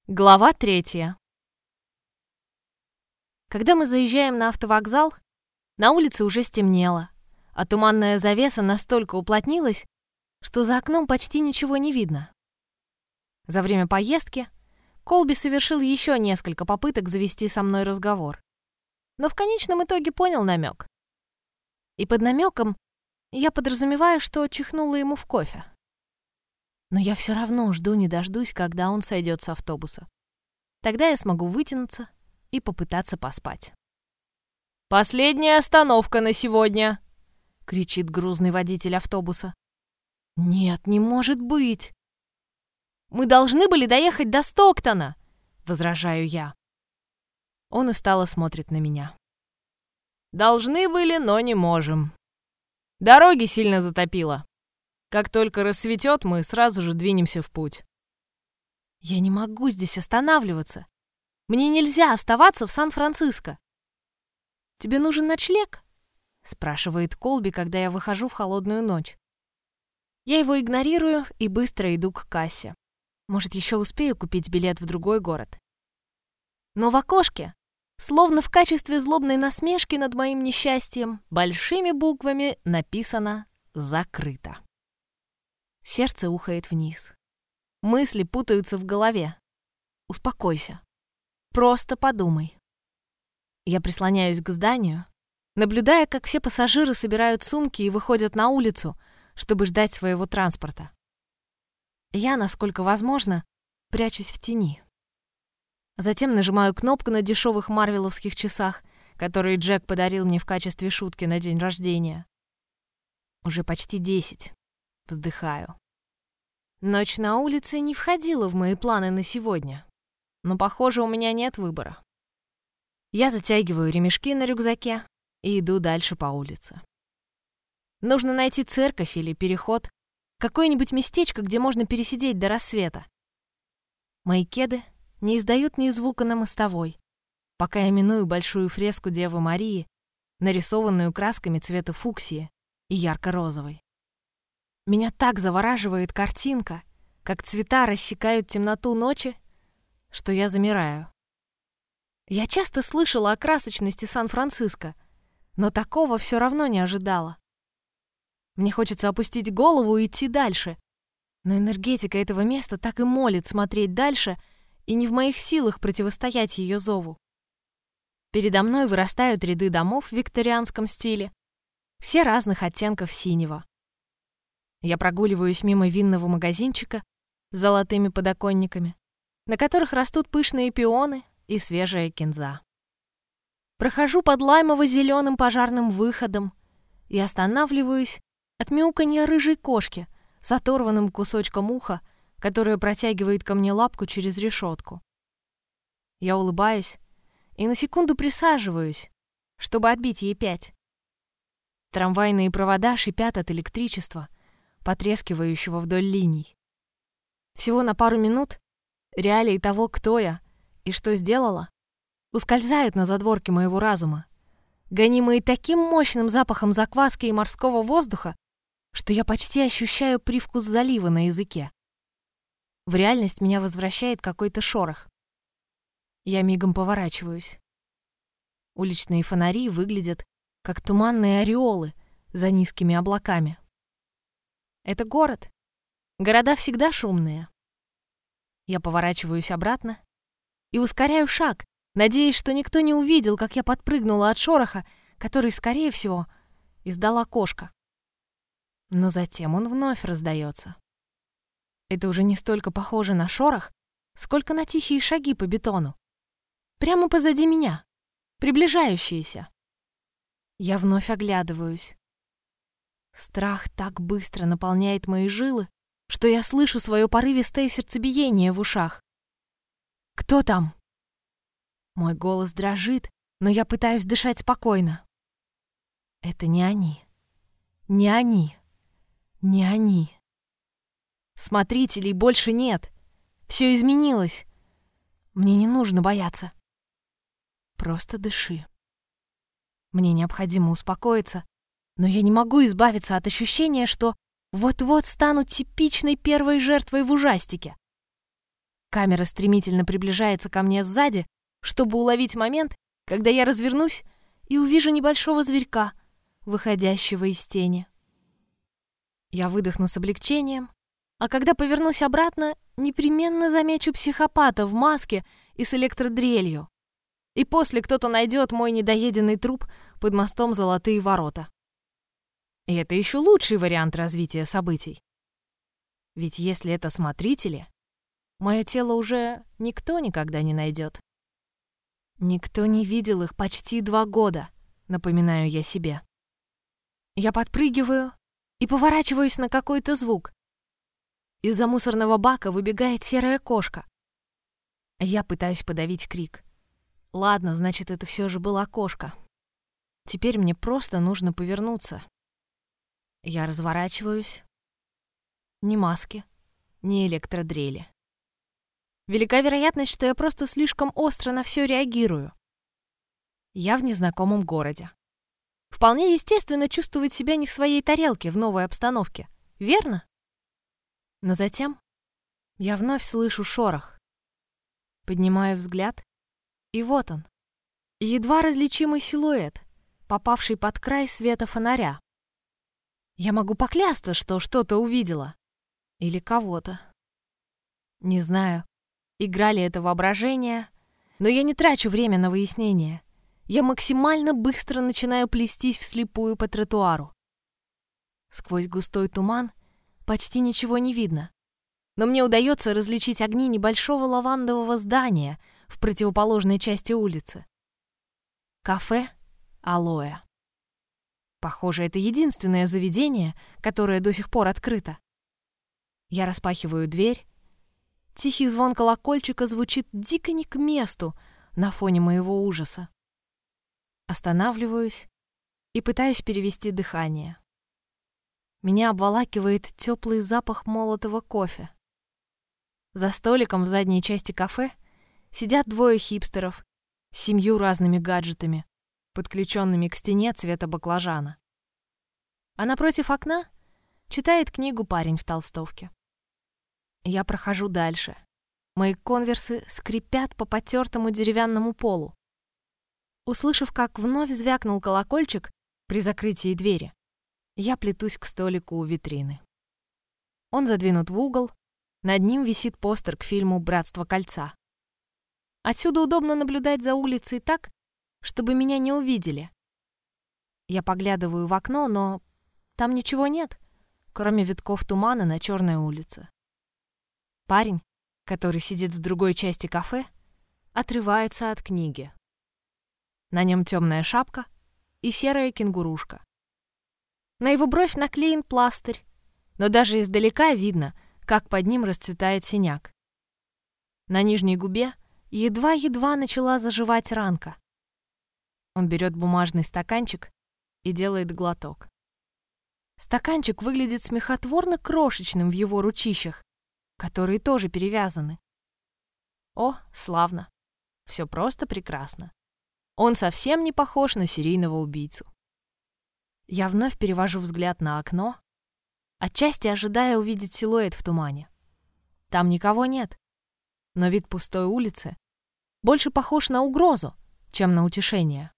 Глава 3. Когда мы заезжаем на автовокзал, на улице уже стемнело, а туманная завеса настолько уплотнилась, что за окном почти ничего не видно. За время поездки Колби совершил еще несколько попыток завести со мной разговор, но в конечном итоге понял намек. И под намеком я подразумеваю, что чихнула ему в кофе. Но я все равно жду не дождусь, когда он сойдет с автобуса. Тогда я смогу вытянуться и попытаться поспать. «Последняя остановка на сегодня!» — кричит грузный водитель автобуса. «Нет, не может быть!» «Мы должны были доехать до Стоктона!» — возражаю я. Он устало смотрит на меня. «Должны были, но не можем. Дороги сильно затопило. Как только рассветет, мы сразу же двинемся в путь». «Я не могу здесь останавливаться. Мне нельзя оставаться в Сан-Франциско». «Тебе нужен ночлег?» — спрашивает Колби, когда я выхожу в холодную ночь. Я его игнорирую и быстро иду к кассе. Может, еще успею купить билет в другой город. Но в окошке, словно в качестве злобной насмешки над моим несчастьем, большими буквами написано «Закрыто». Сердце ухает вниз. Мысли путаются в голове. Успокойся. Просто подумай. Я прислоняюсь к зданию, наблюдая, как все пассажиры собирают сумки и выходят на улицу, чтобы ждать своего транспорта. Я, насколько возможно, прячусь в тени. Затем нажимаю кнопку на дешевых марвеловских часах, которые Джек подарил мне в качестве шутки на день рождения. Уже почти 10. Вздыхаю. Ночь на улице не входила в мои планы на сегодня, но, похоже, у меня нет выбора. Я затягиваю ремешки на рюкзаке и иду дальше по улице. Нужно найти церковь или переход, какое-нибудь местечко, где можно пересидеть до рассвета. Мои кеды не издают ни звука на мостовой, пока я миную большую фреску Девы Марии, нарисованную красками цвета фуксии и ярко-розовой. Меня так завораживает картинка, как цвета рассекают темноту ночи, что я замираю. Я часто слышала о красочности Сан-Франциско, но такого все равно не ожидала. Мне хочется опустить голову и идти дальше, но энергетика этого места так и молит смотреть дальше, и не в моих силах противостоять ее зову. Передо мной вырастают ряды домов в викторианском стиле, все разных оттенков синего. Я прогуливаюсь мимо винного магазинчика с золотыми подоконниками, на которых растут пышные пионы и свежая кинза. Прохожу под лаймово-зеленым пожарным выходом и останавливаюсь от мяуканья рыжей кошки с оторванным кусочком уха, которая протягивает ко мне лапку через решетку. Я улыбаюсь и на секунду присаживаюсь, чтобы отбить ей 5. Трамвайные провода шипят от электричества, потрескивающего вдоль линий. Всего на пару минут реалии того, кто я и что сделала, ускользают на задворке моего разума, гонимые таким мощным запахом закваски и морского воздуха, что я почти ощущаю привкус залива на языке. В реальность меня возвращает какой-то шорох. Я мигом поворачиваюсь. Уличные фонари выглядят как туманные ореолы за низкими облаками. Это город. Города всегда шумные. Я поворачиваюсь обратно и ускоряю шаг, надеясь, что никто не увидел, как я подпрыгнула от шороха, который, скорее всего, издала кошка. Но затем он вновь раздается. Это уже не столько похоже на шорох, сколько на тихие шаги по бетону. Прямо позади меня, приближающиеся. Я вновь оглядываюсь. Страх так быстро наполняет мои жилы, что я слышу свое порывистое сердцебиение в ушах. «Кто там?» Мой голос дрожит, но я пытаюсь дышать спокойно. Это не они. Не они. Не они. Смотрителей больше нет. Все изменилось. Мне не нужно бояться. Просто дыши. Мне необходимо успокоиться, но я не могу избавиться от ощущения, что вот-вот стану типичной первой жертвой в ужастике. Камера стремительно приближается ко мне сзади, чтобы уловить момент, когда я развернусь и увижу небольшого зверька, выходящего из тени. Я выдохну с облегчением, а когда повернусь обратно, непременно замечу психопата в маске и с электродрелью. И после кто-то найдет мой недоеденный труп под мостом Золотые ворота. И это еще лучший вариант развития событий. Ведь если это смотрители, мое тело уже никто никогда не найдет. Никто не видел их почти 2 года, напоминаю я себе. Я подпрыгиваю и поворачиваюсь на какой-то звук. Из-за мусорного бака выбегает серая кошка. Я пытаюсь подавить крик. Ладно, значит, это все же была кошка. Теперь мне просто нужно повернуться. Я разворачиваюсь. Ни маски, ни электродрели. Велика вероятность, что я просто слишком остро на все реагирую. Я в незнакомом городе. Вполне естественно чувствовать себя не в своей тарелке в новой обстановке, верно? Но затем я вновь слышу шорох. Поднимаю взгляд, и вот он. Едва различимый силуэт, попавший под край света фонаря. Я могу поклясться, что что-то увидела. Или кого-то. Не знаю, игра ли это воображение, но я не трачу время на выяснение. Я максимально быстро начинаю плестись вслепую по тротуару. Сквозь густой туман почти ничего не видно, но мне удается различить огни небольшого лавандового здания в противоположной части улицы. Кафе «Алоэ». Похоже, это единственное заведение, которое до сих пор открыто. Я распахиваю дверь. Тихий звон колокольчика звучит дико не к месту на фоне моего ужаса. Останавливаюсь и пытаюсь перевести дыхание. Меня обволакивает теплый запах молотого кофе. За столиком в задней части кафе сидят 2 хипстеров с 7 разными гаджетами, подключенными к стене цвета баклажана. А напротив окна читает книгу парень в толстовке. Я прохожу дальше. Мои конверсы скрипят по потертому деревянному полу. Услышав, как вновь звякнул колокольчик при закрытии двери, я плетусь к столику у витрины. Он задвинут в угол, над ним висит постер к фильму «Братство кольца». Отсюда удобно наблюдать за улицей так, чтобы меня не увидели. Я поглядываю в окно, но там ничего нет, кроме витков тумана на черной улице. Парень, который сидит в другой части кафе, отрывается от книги. На нем темная шапка и серая кенгурушка. На его бровь наклеен пластырь, но даже издалека видно, как под ним расцветает синяк. На нижней губе едва-едва начала заживать ранка. Он берет бумажный стаканчик и делает глоток. Стаканчик выглядит смехотворно крошечным в его ручищах, которые тоже перевязаны. О, славно. Все просто прекрасно. Он совсем не похож на серийного убийцу. Я вновь перевожу взгляд на окно, отчасти ожидая увидеть силуэт в тумане. Там никого нет, но вид пустой улицы больше похож на угрозу, чем на утешение.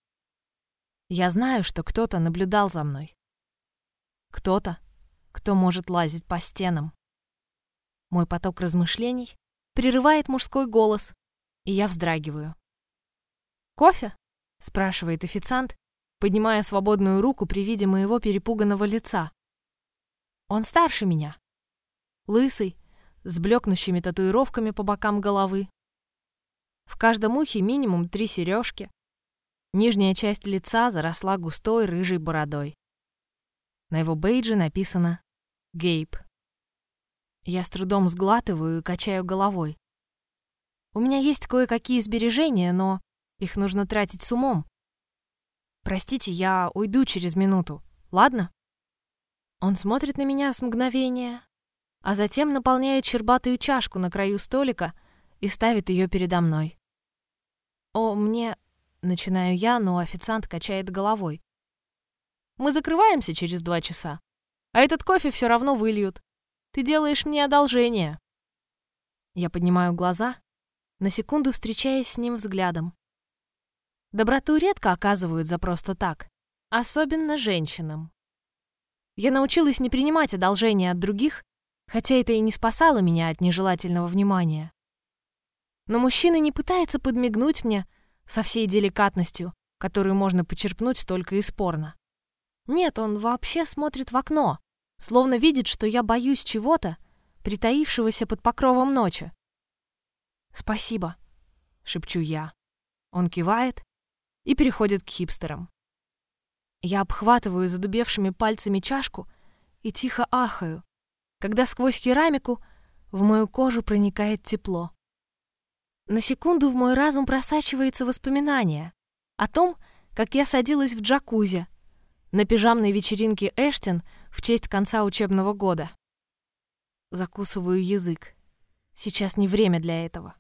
Я знаю, что кто-то наблюдал за мной. Кто-то, кто может лазить по стенам. Мой поток размышлений прерывает мужской голос, и я вздрагиваю. «Кофе?» — спрашивает официант, поднимая свободную руку при виде моего перепуганного лица. Он старше меня. Лысый, с блекнущими татуировками по бокам головы. В каждом ухе минимум 3 сережки. Нижняя часть лица заросла густой рыжей бородой. На его бейдже написано «Гейб». Я с трудом сглатываю и качаю головой. У меня есть кое-какие сбережения, но их нужно тратить с умом. Простите, я уйду через минуту, ладно? Он смотрит на меня с мгновения, а затем наполняет щербатую чашку на краю столика и ставит ее передо мной. «О, мне...» — начинаю я, но официант качает головой. «Мы закрываемся через 2 часа, а этот кофе все равно выльют. Ты делаешь мне одолжение». Я поднимаю глаза, на секунду встречаясь с ним взглядом. Доброту редко оказывают за просто так, особенно женщинам. Я научилась не принимать одолжения от других, хотя это и не спасало меня от нежелательного внимания. Но мужчина не пытается подмигнуть мне со всей деликатностью, которую можно почерпнуть только из порно. Нет, он вообще смотрит в окно, словно видит, что я боюсь чего-то, притаившегося под покровом ночи. «Спасибо», — шепчу я. Он кивает и переходит к хипстерам. Я обхватываю задубевшими пальцами чашку и тихо ахаю, когда сквозь керамику в мою кожу проникает тепло. На секунду в мой разум просачивается воспоминание о том, как я садилась в джакузи на пижамной вечеринке Эштин в честь конца учебного года. Закусываю язык. Сейчас не время для этого.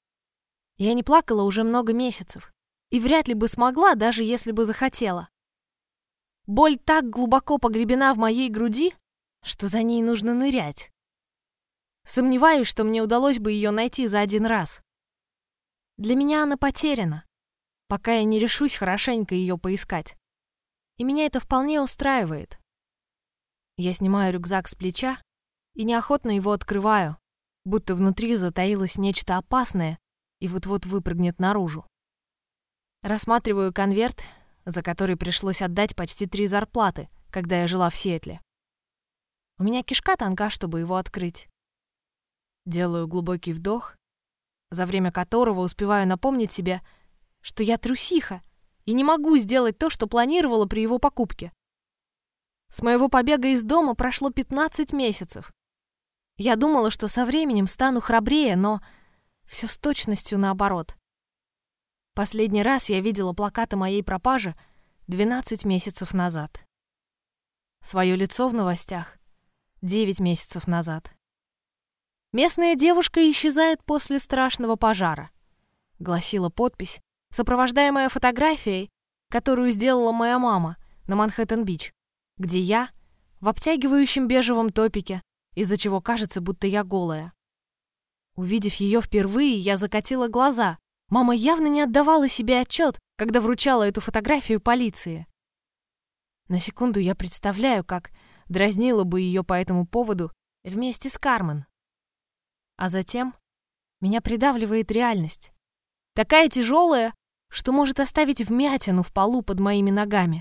Я не плакала уже много месяцев и вряд ли бы смогла, даже если бы захотела. Боль так глубоко погребена в моей груди, что за ней нужно нырять. Сомневаюсь, что мне удалось бы ее найти за один раз. Для меня она потеряна, пока я не решусь хорошенько ее поискать. И меня это вполне устраивает. Я снимаю рюкзак с плеча и неохотно его открываю, будто внутри затаилось нечто опасное и вот-вот выпрыгнет наружу. Рассматриваю конверт, за который пришлось отдать почти 3 зарплаты, когда я жила в Сиэтле. У меня кишка тонка, чтобы его открыть. Делаю глубокий вдох, за время которого успеваю напомнить себе, что я трусиха и не могу сделать то, что планировала при его покупке. С моего побега из дома прошло 15 месяцев. Я думала, что со временем стану храбрее, но все с точностью наоборот. Последний раз я видела плакат о моей пропаже 12 месяцев назад. Свое лицо в новостях 9 месяцев назад. «Местная девушка исчезает после страшного пожара», — гласила подпись, сопровождаемая фотографией, которую сделала моя мама на Манхэттен-Бич, где я в обтягивающем бежевом топике, из-за чего кажется, будто я голая. Увидев ее впервые, я закатила глаза. Мама явно не отдавала себе отчет, когда вручала эту фотографию полиции. На секунду я представляю, как дразнила бы ее по этому поводу вместе с Кармен. А затем меня придавливает реальность. Такая тяжелая, что может оставить вмятину в полу под моими ногами.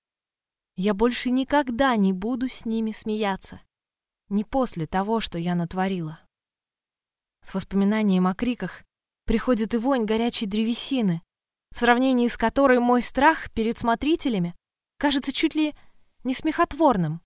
Я больше никогда не буду с ними смеяться. Не после того, что я натворила. С воспоминанием о криках приходит и вонь горячей древесины, в сравнении с которой мой страх перед смотрителями кажется чуть ли не смехотворным.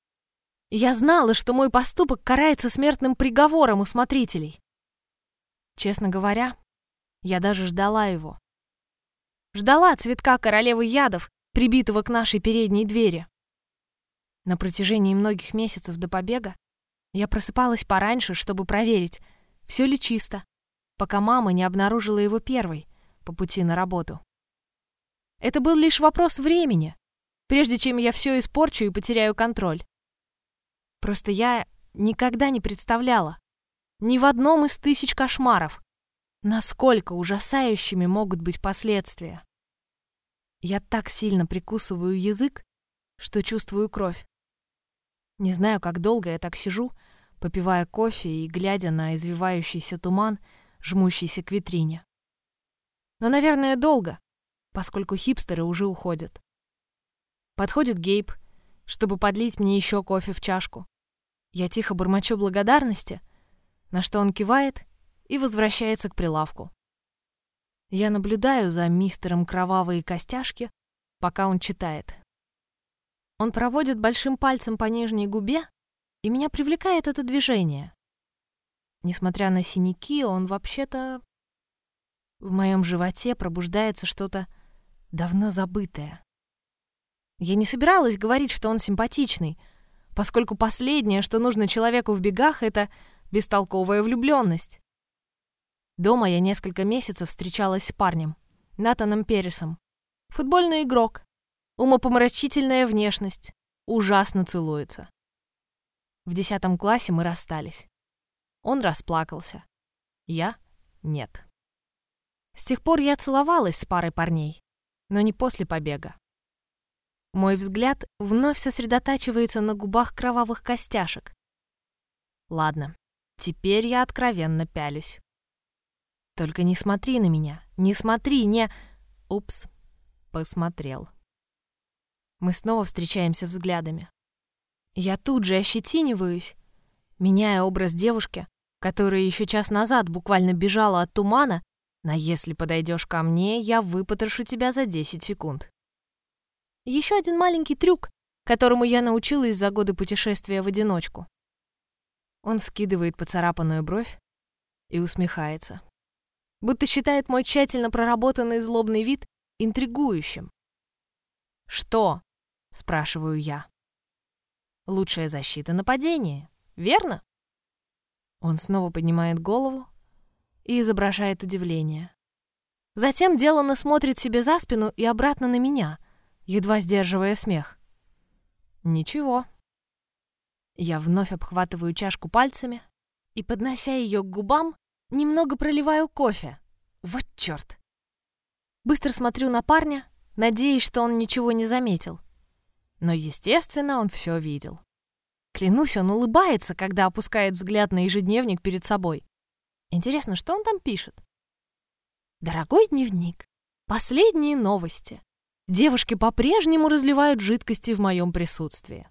Я знала, что мой поступок карается смертным приговором у смотрителей. Честно говоря, я даже ждала его. Ждала цветка королевы ядов, прибитого к нашей передней двери. На протяжении многих месяцев до побега я просыпалась пораньше, чтобы проверить, все ли чисто, пока мама не обнаружила его первой по пути на работу. Это был лишь вопрос времени, прежде чем я все испорчу и потеряю контроль. Просто я никогда не представляла, ни в одном из 1000 кошмаров, насколько ужасающими могут быть последствия. Я так сильно прикусываю язык, что чувствую кровь. Не знаю, как долго я так сижу, попивая кофе и глядя на извивающийся туман, жмущийся к витрине. Но, наверное, долго, поскольку хипстеры уже уходят. Подходит Гейб, чтобы подлить мне еще кофе в чашку. Я тихо бормочу благодарности, на что он кивает и возвращается к прилавку. Я наблюдаю за мистером Кровавые костяшки, пока он читает. Он проводит большим пальцем по нижней губе, и меня привлекает это движение. Несмотря на синяки, он вообще-то... В моем животе пробуждается что-то давно забытое. Я не собиралась говорить, что он симпатичный, поскольку последнее, что нужно человеку в бегах, это бестолковая влюбленность. Дома я несколько месяцев встречалась с парнем, Натаном Перрисом. Футбольный игрок, умопомрачительная внешность, ужасно целуется. В 10 классе мы расстались. Он расплакался. Я — нет. С тех пор я целовалась с парой парней, но не после побега. Мой взгляд вновь сосредотачивается на губах кровавых костяшек. Ладно, теперь я откровенно пялюсь. Только не смотри на меня, не смотри, не... Упс, посмотрел. Мы снова встречаемся взглядами. Я тут же ощетиниваюсь, меняя образ девушки, которая еще час назад буквально бежала от тумана, на «если подойдешь ко мне, я выпотрошу тебя за 10 секунд». Еще один маленький трюк, которому я научилась за годы путешествия в одиночку. Он вскидывает поцарапанную бровь и усмехается, будто считает мой тщательно проработанный злобный вид интригующим. «Что?» — спрашиваю я. «Лучшая защита — нападение, верно?» Он снова поднимает голову и изображает удивление. Затем деланно смотрит себе за спину и обратно на меня, едва сдерживая смех. «Ничего». Я вновь обхватываю чашку пальцами и, поднося ее к губам, немного проливаю кофе. Вот чёрт! Быстро смотрю на парня, надеясь, что он ничего не заметил. Но, естественно, он все видел. Клянусь, он улыбается, когда опускает взгляд на ежедневник перед собой. Интересно, что он там пишет? «Дорогой дневник, последние новости. Девушки по-прежнему разливают жидкости в моем присутствии».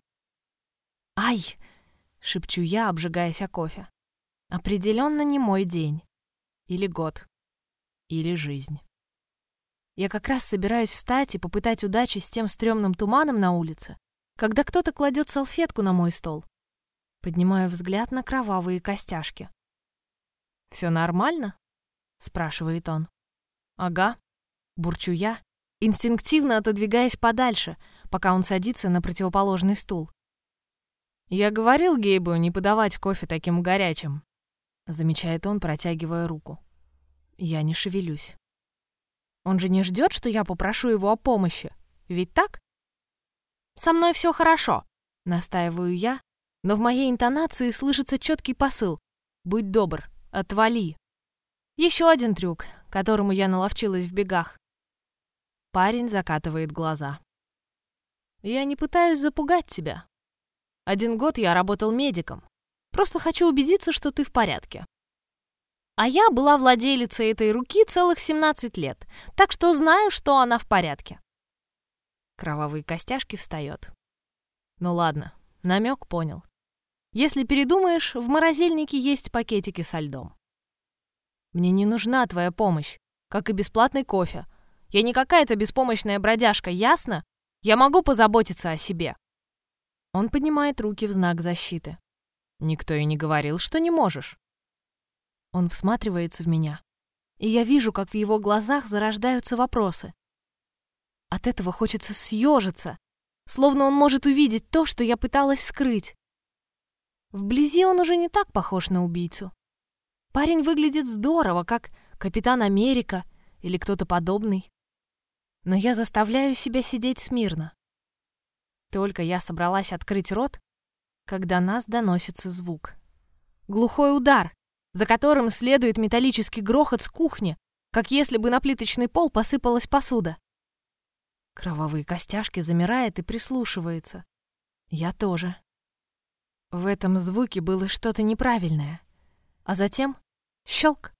«Ай!» — шепчу я, обжигаясь о кофе. «Определенно не мой день. Или год. Или жизнь». Я как раз собираюсь встать и попытать удачи с тем стрёмным туманом на улице, когда кто-то кладет салфетку на мой стол. Поднимаю взгляд на кровавые костяшки. «Все нормально?» — спрашивает он. «Ага», — бурчу я, инстинктивно отодвигаясь подальше, пока он садится на противоположный стул. «Я говорил Гейбу не подавать кофе таким горячим», — замечает он, протягивая руку. Я не шевелюсь. Он же не ждет, что я попрошу его о помощи, ведь так? «Со мной все хорошо», — настаиваю я, но в моей интонации слышится четкий посыл. «Будь добр, отвали». Еще один трюк, которому я наловчилась в бегах. Парень закатывает глаза. «Я не пытаюсь запугать тебя. 1 год я работал медиком. Просто хочу убедиться, что ты в порядке. А я была владелицей этой руки целых 17 лет, так что знаю, что она в порядке». Кровавые костяшки встает. «Ну ладно, намек понял. Если передумаешь, в морозильнике есть пакетики со льдом. Мне не нужна твоя помощь, как и бесплатный кофе. Я не какая-то беспомощная бродяжка, ясно? Я могу позаботиться о себе». Он поднимает руки в знак защиты. «Никто и не говорил, что не можешь». Он всматривается в меня, и я вижу, как в его глазах зарождаются вопросы. От этого хочется съежиться, словно он может увидеть то, что я пыталась скрыть. Вблизи он уже не так похож на убийцу. Парень выглядит здорово, как Капитан Америка или кто-то подобный. Но я заставляю себя сидеть смирно. Только я собралась открыть рот, когда нас доносится звук. Глухой удар, за которым следует металлический грохот с кухни, как если бы на плиточный пол посыпалась посуда. Кровавые костяшки замирает и прислушивается. Я тоже. В этом звуке было что-то неправильное. А затем щелк.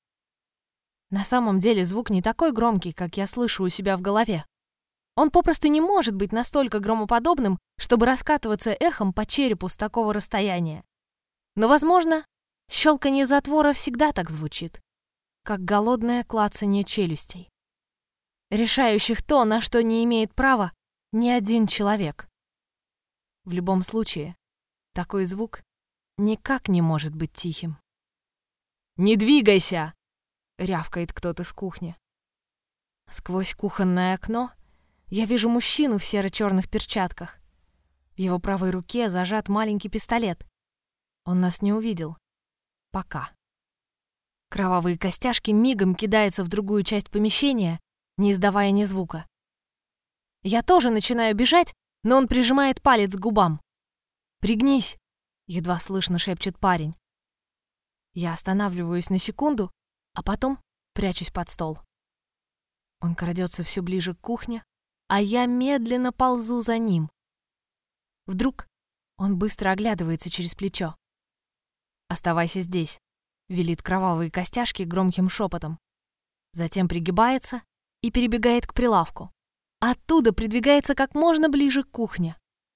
На самом деле звук не такой громкий, как я слышу у себя в голове. Он попросту не может быть настолько громоподобным, чтобы раскатываться эхом по черепу с такого расстояния. Но, возможно, щелканье затвора всегда так звучит, как голодное клацанье челюстей, решающих то, на что не имеет права ни один человек. В любом случае, такой звук никак не может быть тихим. «Не двигайся!» — рявкает кто-то с кухни. Сквозь кухонное окно я вижу мужчину в серо-черных перчатках. В его правой руке зажат маленький пистолет. Он нас не увидел. Пока. Кровавые костяшки мигом кидаются в другую часть помещения, не издавая ни звука. Я тоже начинаю бежать, но он прижимает палец к губам. «Пригнись!» — едва слышно шепчет парень. Я останавливаюсь на секунду, а потом прячусь под стол. Он крадется все ближе к кухне, а я медленно ползу за ним. Вдруг он быстро оглядывается через плечо. «Оставайся здесь», — велит Кровавые Костяшки громким шепотом. Затем пригибается и перебегает к прилавку. Оттуда придвигается как можно ближе к кухне.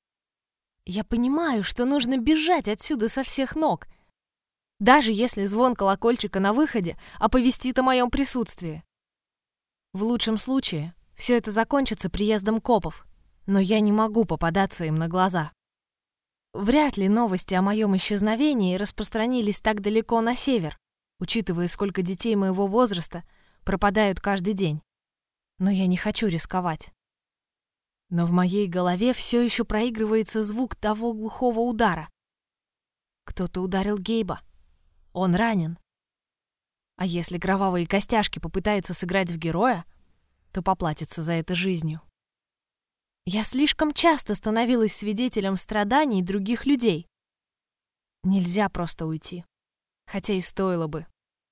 Я понимаю, что нужно бежать отсюда со всех ног, даже если звон колокольчика на выходе оповестит о моем присутствии. В лучшем случае все это закончится приездом копов, но я не могу попадаться им на глаза. Вряд ли новости о моем исчезновении распространились так далеко на север, учитывая, сколько детей моего возраста пропадают каждый день. Но я не хочу рисковать. Но в моей голове все еще проигрывается звук того глухого удара. Кто-то ударил Гейба. Он ранен. А если Кровавые Костяшки попытается сыграть в героя, то поплатится за это жизнью. Я слишком часто становилась свидетелем страданий других людей. Нельзя просто уйти, хотя и стоило бы.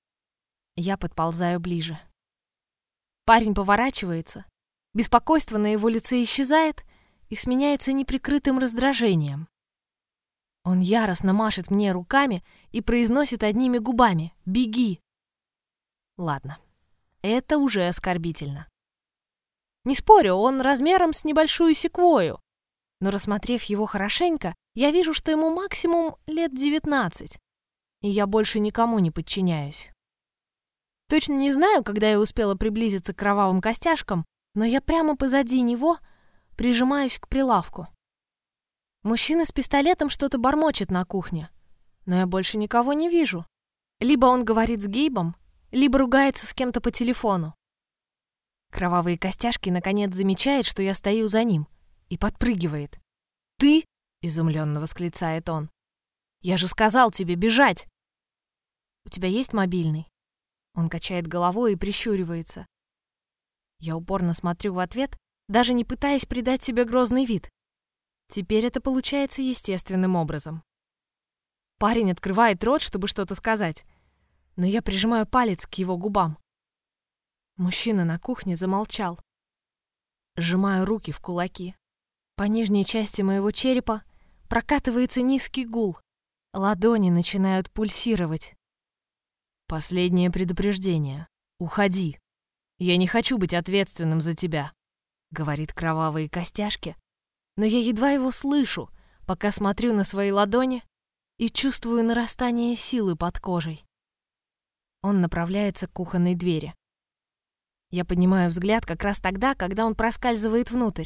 Я подползаю ближе. Парень поворачивается, беспокойство на его лице исчезает и сменяется неприкрытым раздражением. Он яростно машет мне руками и произносит одними губами: «Беги!» Ладно, это уже оскорбительно. Не спорю, он размером с небольшую секвойю, но, рассмотрев его хорошенько, я вижу, что ему максимум лет 19, и я больше никому не подчиняюсь. Точно не знаю, когда я успела приблизиться к Кровавым Костяшкам, но я прямо позади него прижимаюсь к прилавку. Мужчина с пистолетом что-то бормочет на кухне, но я больше никого не вижу. Либо он говорит с Гейбом, либо ругается с кем-то по телефону. Кровавые Костяшки наконец замечает, что я стою за ним, и подпрыгивает. «Ты?» — изумленно восклицает он. «Я же сказал тебе бежать!» «У тебя есть мобильный?» Он качает головой и прищуривается. Я упорно смотрю в ответ, даже не пытаясь придать себе грозный вид. Теперь это получается естественным образом. Парень открывает рот, чтобы что-то сказать, но я прижимаю палец к его губам. Мужчина на кухне замолчал. Сжимаю руки в кулаки. По нижней части моего черепа прокатывается низкий гул. Ладони начинают пульсировать. «Последнее предупреждение. Уходи. Я не хочу быть ответственным за тебя», — говорит Кровавые Костяшки, но я едва его слышу, пока смотрю на свои ладони и чувствую нарастание силы под кожей. Он направляется к кухонной двери. Я поднимаю взгляд как раз тогда, когда он проскальзывает внутрь.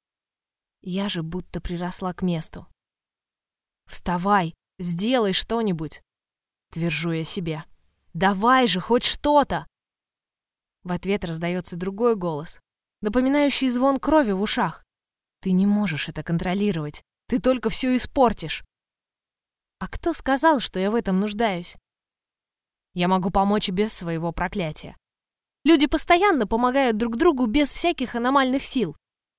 Я же будто приросла к месту. «Вставай, сделай что-нибудь!» — твержу я себе. «Давай же, хоть что-то!» В ответ раздается другой голос, напоминающий звон крови в ушах. «Ты не можешь это контролировать, ты только все испортишь!» А кто сказал, что я в этом нуждаюсь? Я могу помочь и без своего проклятия. Люди постоянно помогают друг другу без всяких аномальных сил.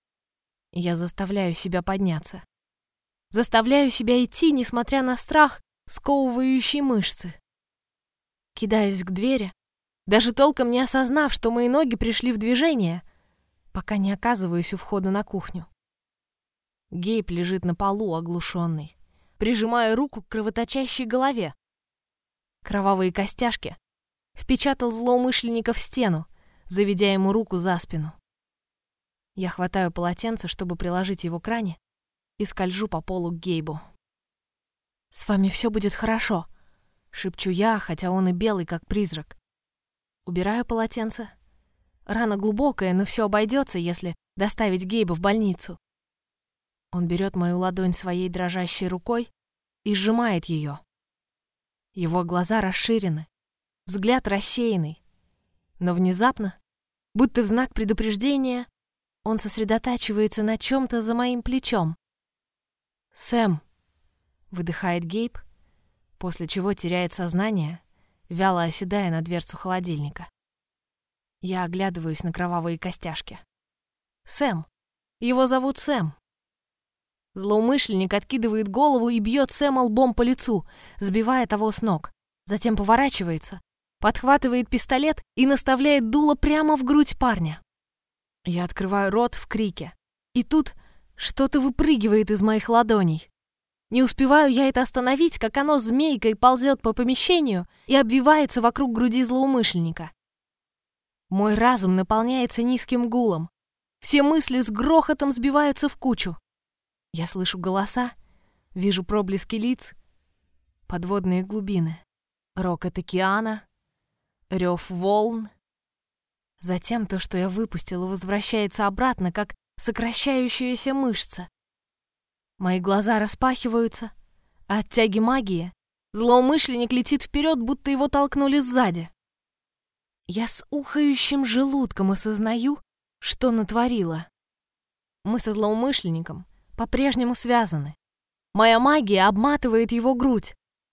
Я заставляю себя подняться. Заставляю себя идти, несмотря на страх, сковывающий мышцы. Кидаюсь к двери, даже толком не осознав, что мои ноги пришли в движение, пока не оказываюсь у входа на кухню. Гейб лежит на полу, оглушенный, прижимая руку к кровоточащей голове. Кровавые Костяшки впечатал злоумышленника в стену, заведя ему руку за спину. Я хватаю полотенце, чтобы приложить его к ране, и скольжу по полу к Гейбу. «С вами все будет хорошо», — шепчу я, хотя он и белый, как призрак. Убираю полотенце. Рана глубокая, но все обойдется, если доставить Гейба в больницу. Он берет мою ладонь своей дрожащей рукой и сжимает ее. Его глаза расширены, взгляд рассеянный. Но внезапно, будто в знак предупреждения, он сосредотачивается на чем-то за моим плечом. «Сэм», — выдыхает Гейб, после чего теряет сознание, вяло оседая на дверцу холодильника. Я оглядываюсь на Кровавые Костяшки. Сэм. Его зовут Сэм. Злоумышленник откидывает голову и бьет Сэма лбом по лицу, сбивая того с ног. Затем поворачивается, подхватывает пистолет и наставляет дуло прямо в грудь парня. Я открываю рот в крике, и тут что-то выпрыгивает из моих ладоней. Не успеваю я это остановить, как оно змейкой ползет по помещению и обвивается вокруг груди злоумышленника. Мой разум наполняется низким гулом. Все мысли с грохотом сбиваются в кучу. Я слышу голоса, вижу проблески лиц, подводные глубины, рокот океана, рев волн. Затем то, что я выпустила, возвращается обратно, как сокращающаяся мышца. Мои глаза распахиваются, а от тяги магии злоумышленник летит вперед, будто его толкнули сзади. Я с ухающим желудком осознаю, что натворила. Мы со злоумышленником по-прежнему связаны. Моя магия обматывает его грудь.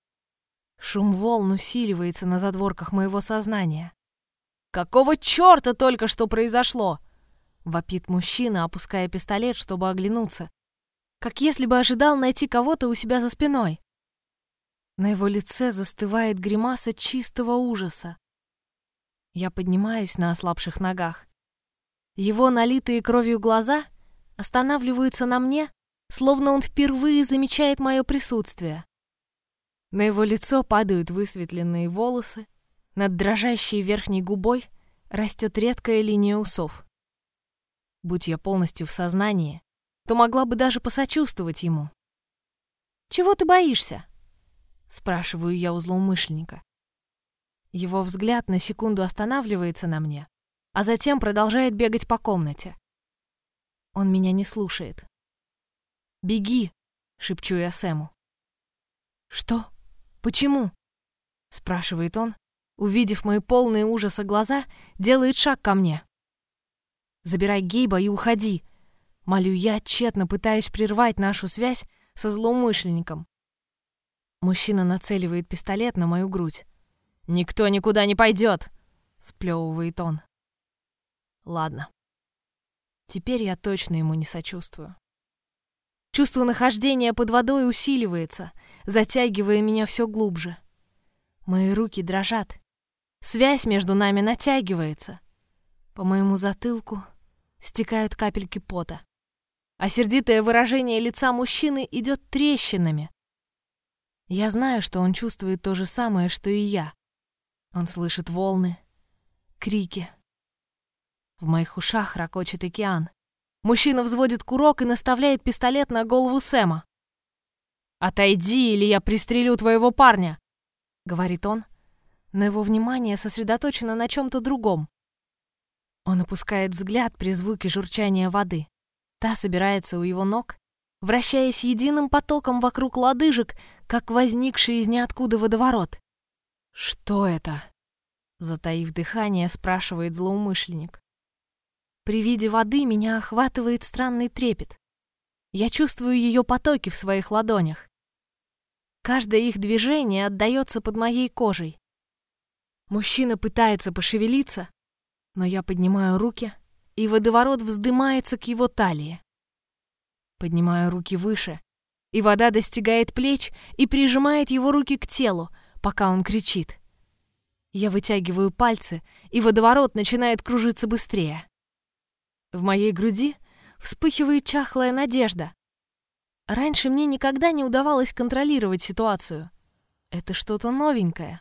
Шум волн усиливается на задворках моего сознания. «Какого черта только что произошло?» — вопит мужчина, опуская пистолет, чтобы оглянуться, как если бы ожидал найти кого-то у себя за спиной. На его лице застывает гримаса чистого ужаса. Я поднимаюсь на ослабших ногах. Его налитые кровью глаза останавливаются на мне, словно он впервые замечает мое присутствие. На его лицо падают высветленные волосы, над дрожащей верхней губой растет редкая линия усов. Будь я полностью в сознании, то могла бы даже посочувствовать ему. «Чего ты боишься?» — спрашиваю я у злоумышленника. Его взгляд на секунду останавливается на мне, а затем продолжает бегать по комнате. Он меня не слушает. «Беги!» — шепчу я Сэму. «Что? Почему?» — спрашивает он, увидев мои полные ужаса глаза, делает шаг ко мне. «Забирай Гейба и уходи!» — молю я, тщетно пытаясь прервать нашу связь со злоумышленником. Мужчина нацеливает пистолет на мою грудь. «Никто никуда не пойдет!» — сплевывает он. Ладно. Теперь я точно ему не сочувствую. Чувство нахождения под водой усиливается, затягивая меня все глубже. Мои руки дрожат. Связь между нами натягивается. По моему затылку стекают капельки пота, а сердитое выражение лица мужчины идет трещинами. Я знаю, что он чувствует то же самое, что и я. Он слышит волны, крики. В моих ушах рокочет океан. Мужчина взводит курок и наставляет пистолет на голову Сэма. «Отойди, или я пристрелю твоего парня!» — говорит он, но его внимание сосредоточено на чем-то другом. Он опускает взгляд при звуке журчания воды. Та собирается у его ног, вращаясь единым потоком вокруг лодыжек, как возникший из ниоткуда водоворот. «Что это?» — затаив дыхание, спрашивает злоумышленник. При виде воды меня охватывает странный трепет. Я чувствую ее потоки в своих ладонях. Каждое их движение отдаётся под моей кожей. Мужчина пытается пошевелиться, но я поднимаю руки, и водоворот вздымается к его талии. Поднимаю руки выше, и вода достигает плеч и прижимает его руки к телу, пока он кричит. Я вытягиваю пальцы, и водоворот начинает кружиться быстрее. В моей груди вспыхивает чахлая надежда. Раньше мне никогда не удавалось контролировать ситуацию. Это что-то новенькое.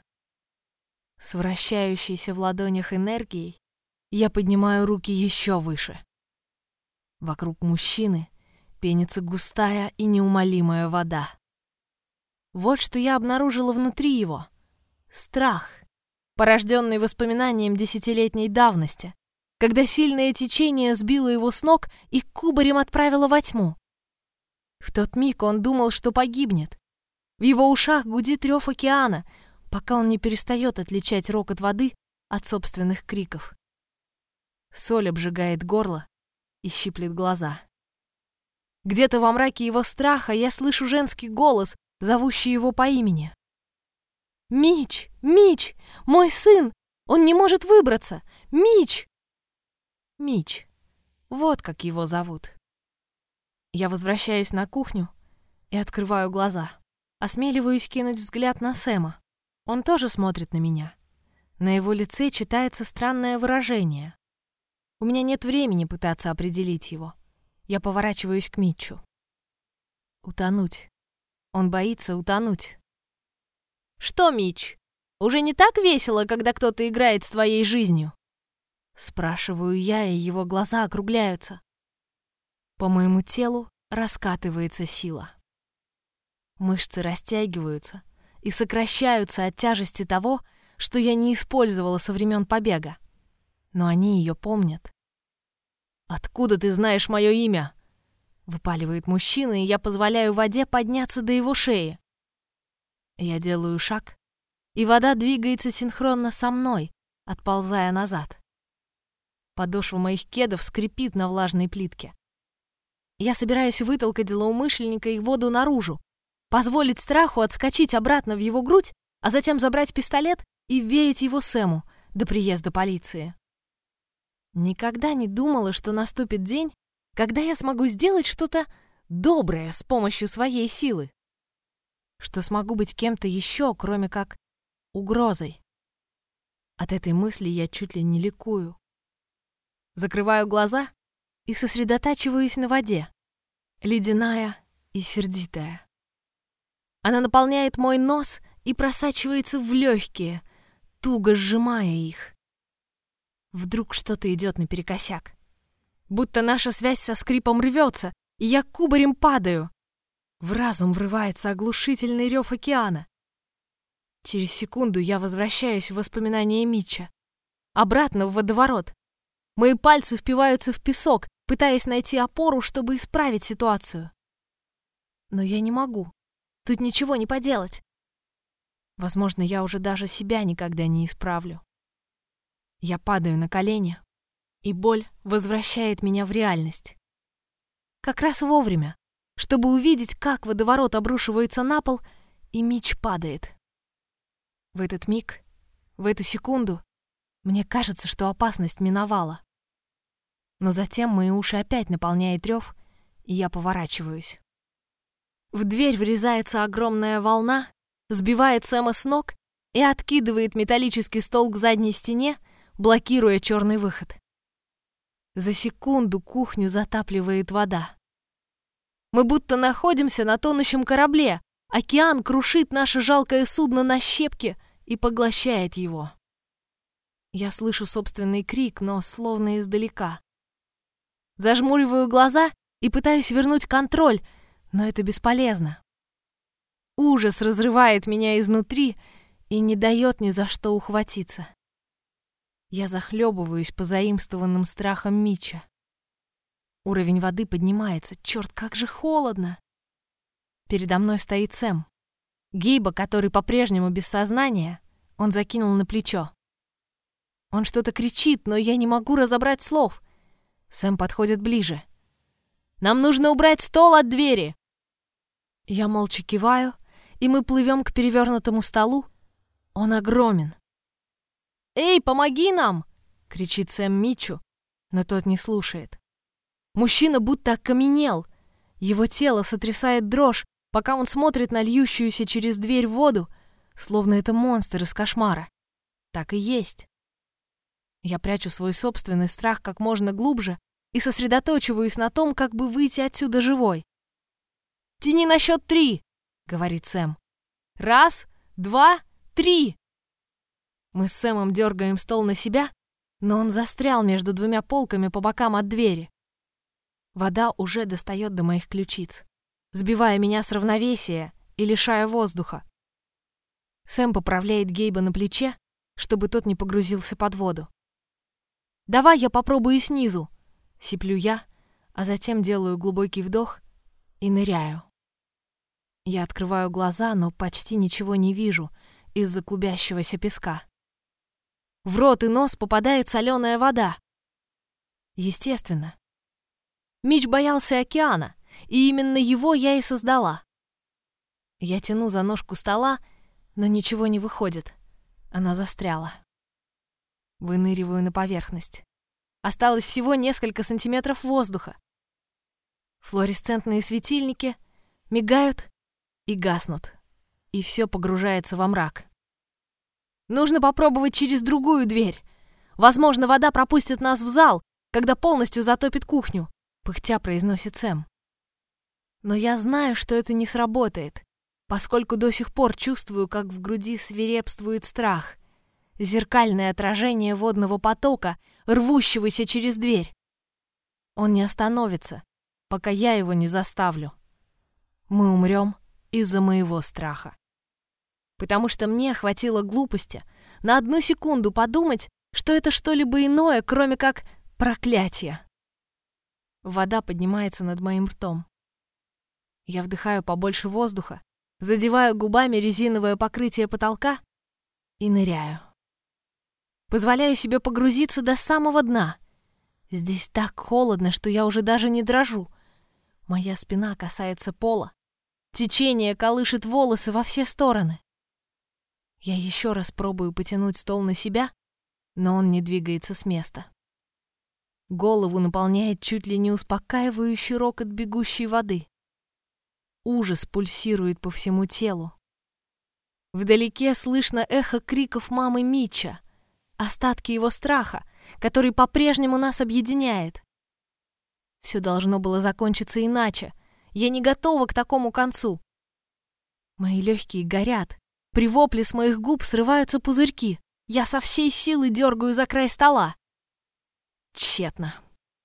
С вращающейся в ладонях энергией я поднимаю руки еще выше. Вокруг мужчины пенится густая и неумолимая вода. Вот что я обнаружила внутри его. Страх, порожденный воспоминанием десятилетней давности, когда сильное течение сбило его с ног и кубарем отправило во тьму. В тот миг он думал, что погибнет. В его ушах гудит рев океана, пока он не перестает отличать рокот воды от собственных криков. Соль обжигает горло и щиплет глаза. Где-то во мраке его страха я слышу женский голос, зовущий его по имени. «Мич! Мич! Мой сын! Он не может выбраться! Мич!» Мич. Вот как его зовут. Я возвращаюсь на кухню и открываю глаза. Осмеливаюсь кинуть взгляд на Сэма. Он тоже смотрит на меня. На его лице читается странное выражение. У меня нет времени пытаться определить его. Я поворачиваюсь к Митчу. Утонуть. Он боится утонуть. «Что, Митч, уже не так весело, когда кто-то играет с твоей жизнью?» Спрашиваю я, и его глаза округляются. По моему телу раскатывается сила. Мышцы растягиваются и сокращаются от тяжести того, что я не использовала со времен побега. Но они ее помнят. «Откуда ты знаешь мое имя?» — выпаливает мужчина, и я позволяю воде подняться до его шеи. Я делаю шаг, и вода двигается синхронно со мной, отползая назад. Подошва моих кедов скрипит на влажной плитке. Я собираюсь вытолкать злоумышленника и воду наружу, позволить страху отскочить обратно в его грудь, а затем забрать пистолет и верить его Сэму до приезда полиции. Никогда не думала, что наступит день, когда я смогу сделать что-то доброе с помощью своей силы. Что смогу быть кем-то еще, кроме как угрозой. От этой мысли я чуть ли не ликую. Закрываю глаза и сосредотачиваюсь на воде, ледяная и сердитая. Она наполняет мой нос и просачивается в легкие, туго сжимая их. Вдруг что-то идет наперекосяк. Будто наша связь со скрипом рвется, и я кубарем падаю. В разум врывается оглушительный рев океана. Через секунду я возвращаюсь в воспоминания Митча. Обратно в водоворот. Мои пальцы впиваются в песок, пытаясь найти опору, чтобы исправить ситуацию. Но я не могу. Тут ничего не поделать. Возможно, я уже даже себя никогда не исправлю. Я падаю на колени, и боль возвращает меня в реальность. Как раз вовремя, чтобы увидеть, как водоворот обрушивается на пол, и Митч падает. В этот миг, в эту секунду, мне кажется, что опасность миновала. Но затем мои уши опять наполняет рев, и я поворачиваюсь. В дверь врезается огромная волна, сбивает Сэма с ног и откидывает металлический стол к задней стене, блокируя черный выход. За секунду кухню затапливает вода. Мы будто находимся на тонущем корабле. Океан крушит наше жалкое судно на щепки и поглощает его. Я слышу собственный крик, но словно издалека. Зажмуриваю глаза и пытаюсь вернуть контроль, но это бесполезно. Ужас разрывает меня изнутри и не дает ни за что ухватиться. Я захлебываюсь позаимствованным страхом Митча. Уровень воды поднимается. Черт, как же холодно! Передо мной стоит Сэм. Гейба, который по-прежнему без сознания, он закинул на плечо. Он что-то кричит, но я не могу разобрать слов. Сэм подходит ближе. «Нам нужно убрать стол от двери!» Я молча киваю, и мы плывем к перевернутому столу. Он огромен. «Эй, помоги нам!» — кричит Сэм Митчу, но тот не слушает. Мужчина будто окаменел. Его тело сотрясает дрожь, пока он смотрит на льющуюся через дверь воду, словно это монстр из кошмара. Так и есть. Я прячу свой собственный страх как можно глубже и сосредоточиваюсь на том, как бы выйти отсюда живой. «Тяни на счет 3!» — говорит Сэм. 1, 2, 3! Мы с Сэмом дергаем стол на себя, но он застрял между двумя полками по бокам от двери. Вода уже достает до моих ключиц, сбивая меня с равновесия и лишая воздуха. Сэм поправляет Гейба на плече, чтобы тот не погрузился под воду. «Давай я попробую снизу», — сиплю я, а затем делаю глубокий вдох и ныряю. Я открываю глаза, но почти ничего не вижу из-за клубящегося песка. В рот и нос попадает соленая вода. Естественно. Митч боялся океана, и именно его я и создала. Я тяну за ножку стола, но ничего не выходит. Она застряла. Выныриваю на поверхность. Осталось всего несколько сантиметров воздуха. Флуоресцентные светильники мигают и гаснут, и все погружается во мрак. Нужно попробовать через другую дверь. Возможно, вода пропустит нас в зал, когда полностью затопит кухню», — пыхтя произносит Сэм. Но я знаю, что это не сработает, поскольку до сих пор чувствую, как в груди свирепствует страх. Зеркальное отражение водного потока, рвущегося через дверь. Он не остановится, пока я его не заставлю. Мы умрем из-за моего страха. Потому что мне хватило глупости на 1 секунду подумать, что это что-либо иное, кроме как проклятие. Вода поднимается над моим ртом. Я вдыхаю побольше воздуха, задеваю губами резиновое покрытие потолка и ныряю. Позволяю себе погрузиться до самого дна. Здесь так холодно, что я уже даже не дрожу. Моя спина касается пола. Течение колышет волосы во все стороны. Я еще раз пробую потянуть стол на себя, но он не двигается с места. Голову наполняет чуть ли не успокаивающий рокот бегущей воды. Ужас пульсирует по всему телу. Вдалеке слышно эхо криков мамы Митча, остатки его страха, который по-прежнему нас объединяет. Все должно было закончиться иначе. Я не готова к такому концу. Мои легкие горят. При вопле с моих губ срываются пузырьки. Я со всей силы дергаю за край стола. Тщетно.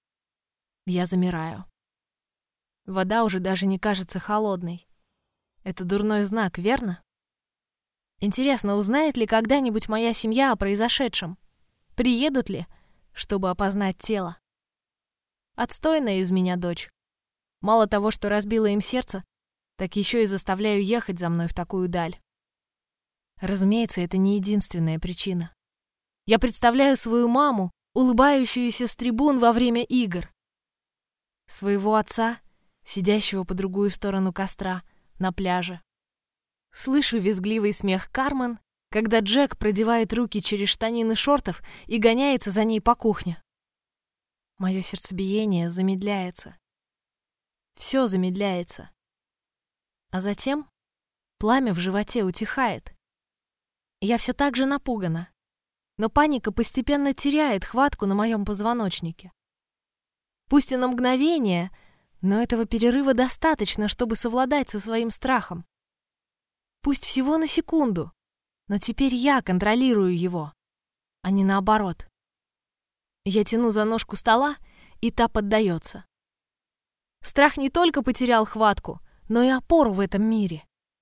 Я замираю. Вода уже даже не кажется холодной. Это дурной знак, верно? Интересно, узнает ли когда-нибудь моя семья о произошедшем? Приедут ли, чтобы опознать тело? Отстойная из меня дочь. Мало того, что разбила им сердце, так еще и заставляю ехать за мной в такую даль. Разумеется, это не единственная причина. Я представляю свою маму, улыбающуюся с трибун во время игр. Своего отца, сидящего по другую сторону костра, на пляже. Слышу визгливый смех Кармен, когда Джек продевает руки через штанины шортов и гоняется за ней по кухне. Мое сердцебиение замедляется. Все замедляется. А затем пламя в животе утихает. Я все так же напугана, но паника постепенно теряет хватку на моем позвоночнике. Пусть и на мгновение, но этого перерыва достаточно, чтобы совладать со своим страхом. Пусть всего на секунду, но теперь я контролирую его, а не наоборот. Я тяну за ножку стола, и та поддается. Страх не только потерял хватку, но и опору в этом мире.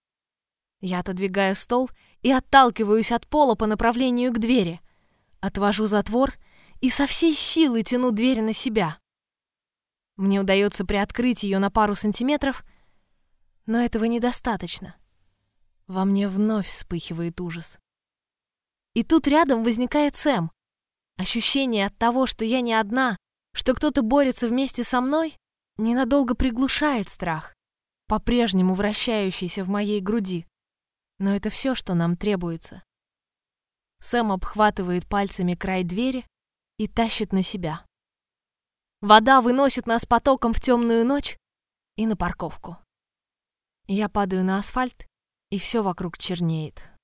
Я отодвигаю стол и отталкиваюсь от пола по направлению к двери, отвожу затвор и со всей силы тяну дверь на себя. Мне удается приоткрыть ее на пару сантиметров, но этого недостаточно. Во мне вновь вспыхивает ужас. И тут рядом возникает Сэм. Ощущение от того, что я не одна, что кто-то борется вместе со мной, ненадолго приглушает страх, по-прежнему вращающийся в моей груди. Но это все, что нам требуется. Сэм обхватывает пальцами край двери и тащит на себя. Вода выносит нас потоком в темную ночь и на парковку. Я падаю на асфальт, и все вокруг чернеет.